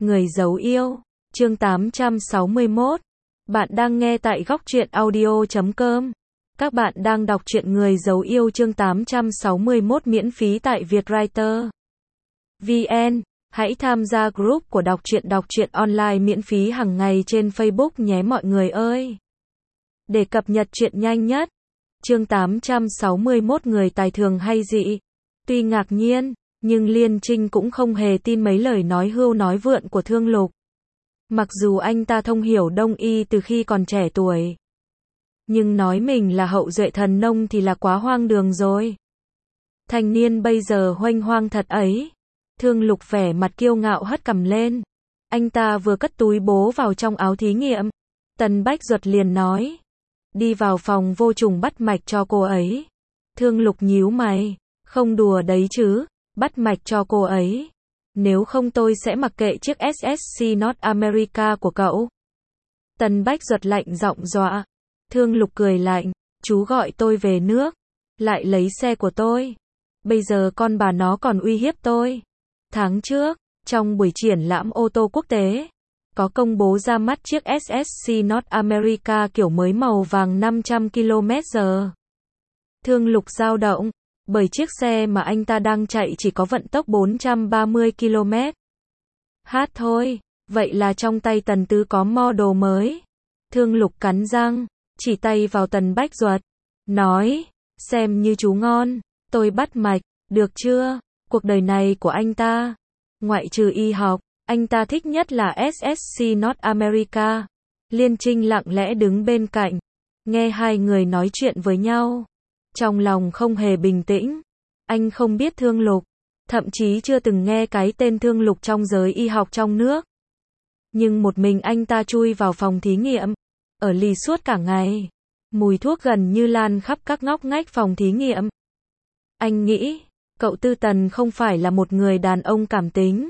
Người giấu yêu, chương 861. Bạn đang nghe tại góc truyện audio.com. Các bạn đang đọc truyện Người giấu yêu chương 861 miễn phí tại Vietwriter VN. Hãy tham gia group của đọc truyện online miễn phí hàng ngày trên Facebook nhé mọi người ơi. Để cập nhật truyện nhanh nhất. Chương 861 người tài thường hay dị. Tuy ngạc nhiên, nhưng Liên Trinh cũng không hề tin mấy lời nói hưu nói vượn của Thương Lục. Mặc dù anh ta thông hiểu Đông y từ khi còn trẻ tuổi, nhưng nói mình là hậu duệ thần nông thì là quá hoang đường rồi. Thanh niên bây giờ huênh hoang thật ấy. Thương Lục vẻ mặt kiêu ngạo hất cằm lên. Anh ta vừa cất túi bố vào trong áo thí nghiệm. Tần Bách Duật liền nói. Đi vào phòng vô trùng bắt mạch cho cô ấy. Thương Lục nhíu mày. Không đùa đấy chứ, bắt mạch cho cô ấy. Nếu không tôi sẽ mặc kệ chiếc SSC North America của cậu. Tần Bách Duật lạnh giọng dọa. Thương Lục cười lạnh. Chú gọi tôi về nước. Lại lấy xe của tôi. Bây giờ con bà nó còn uy hiếp tôi. Tháng trước, trong buổi triển lãm ô tô quốc tế, có công bố ra mắt chiếc SSC North America kiểu mới màu vàng 500 km/h. Thương Lục dao động, bởi chiếc xe mà anh ta đang chạy chỉ có vận tốc 430 km/h thôi. Vậy là trong tay Tần Tứ có model mới. Thương Lục cắn răng, chỉ tay vào Tần Bách Duật, nói, xem như chú ngon, tôi bắt mạch, được chưa? Cuộc đời này của anh ta, ngoại trừ y học, anh ta thích nhất là SSC North America. Liên Trinh lặng lẽ đứng bên cạnh, nghe hai người nói chuyện với nhau. Trong lòng không hề bình tĩnh. Anh không biết Thương Lục, thậm chí chưa từng nghe cái tên Thương Lục trong giới y học trong nước. Nhưng một mình anh ta chui vào phòng thí nghiệm, ở lì suốt cả ngày. Mùi thuốc gần như lan khắp các ngóc ngách phòng thí nghiệm. Anh nghĩ, cậu Tư Tần không phải là một người đàn ông cảm tính.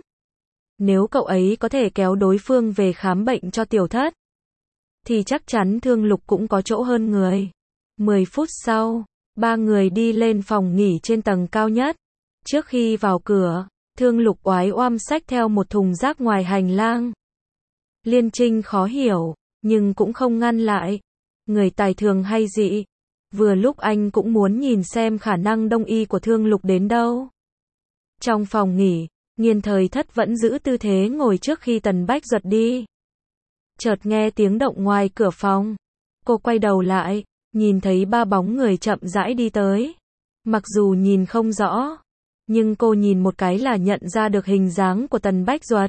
Nếu cậu ấy có thể kéo đối phương về khám bệnh cho Tiểu Thất, thì chắc chắn Thương Lục cũng có chỗ hơn người. 10 phút sau, ba người đi lên phòng nghỉ trên tầng cao nhất. Trước khi vào cửa, Thương Lục oái oăm xách theo một thùng rác ngoài hành lang. Liên Trinh khó hiểu, nhưng cũng không ngăn lại. Người tài thường hay dị? Vừa lúc anh cũng muốn nhìn xem khả năng đông y của Thương Lục đến đâu. Trong phòng nghỉ, Nghiên Thời Thất vẫn giữ tư thế ngồi trước khi Tần Bách Duật đi. Chợt nghe tiếng động ngoài cửa phòng. Cô quay đầu lại, nhìn thấy ba bóng người chậm rãi đi tới. Mặc dù nhìn không rõ, nhưng cô nhìn một cái là nhận ra được hình dáng của Tần Bách Duật.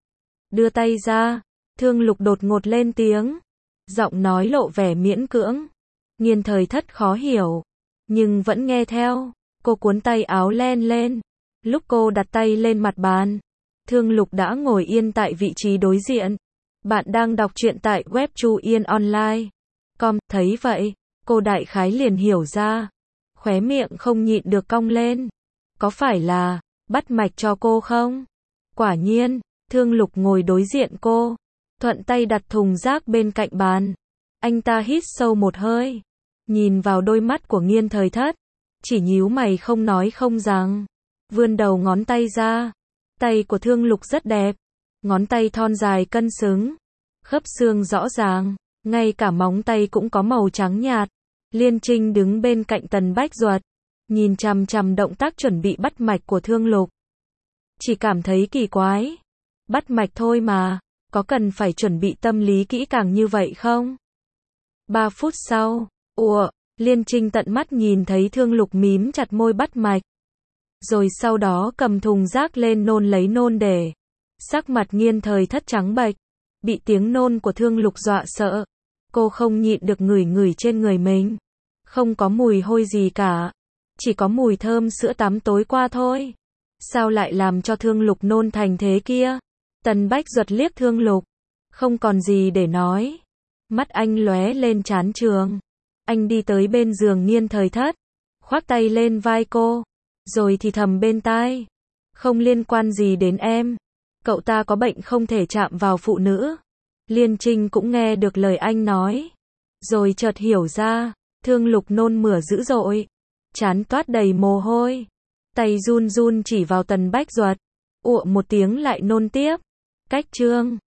Đưa tay ra, Thương Lục đột ngột lên tiếng. Giọng nói lộ vẻ miễn cưỡng. Nghiên Thời Thất khó hiểu, nhưng vẫn nghe theo. Cô cuốn tay áo len lên. Lúc cô đặt tay lên mặt bàn, Thương Lục đã ngồi yên tại vị trí đối diện. Bạn đang đọc truyện tại web Chu Yên Online. Thấy vậy, cô đại khái liền hiểu ra. Khóe miệng không nhịn được cong lên. Có phải là bắt mạch cho cô không? Quả nhiên, Thương Lục ngồi đối diện cô, thuận tay đặt thùng rác bên cạnh bàn. Anh ta hít sâu một hơi, nhìn vào đôi mắt của Nghiên Thời Thất, chỉ nhíu mày không nói không rằng, vươn đầu ngón tay ra. Tay của Thương Lục rất đẹp, ngón tay thon dài cân xứng, khớp xương rõ ràng, ngay cả móng tay cũng có màu trắng nhạt. Liên Trinh đứng bên cạnh Tần Bách Duật, nhìn chằm chằm động tác chuẩn bị bắt mạch của Thương Lục. Chỉ cảm thấy kỳ quái. Bắt mạch thôi mà, có cần phải chuẩn bị tâm lý kỹ càng như vậy không? 3 phút sau, Liên Trinh tận mắt nhìn thấy Thương Lục mím chặt môi bắt mạch. Rồi sau đó cầm thùng rác lên nôn lấy nôn để. Sắc mặt Nghiên Thời Thất trắng bệch, bị tiếng nôn của Thương Lục dọa sợ. Cô không nhịn được ngửi trên người mình. Không có mùi hôi gì cả. Chỉ có mùi thơm sữa tắm tối qua thôi. Sao lại làm cho Thương Lục nôn thành thế kia? Tần Bách Duật liếc Thương Lục. Không còn gì để nói. Mắt anh lóe lên chán trường. Anh đi tới bên giường Nghiên Thời Thất, khoác tay lên vai cô, rồi thì thầm bên tai. Không liên quan gì đến em. Cậu ta có bệnh không thể chạm vào phụ nữ. Liên Trinh cũng nghe được lời anh nói. Rồi chợt hiểu ra, Thương Lục nôn mửa dữ dội. Trán toát đầy mồ hôi. Tay run run chỉ vào Tần Bách Duật. Một tiếng lại nôn tiếp. Cách chương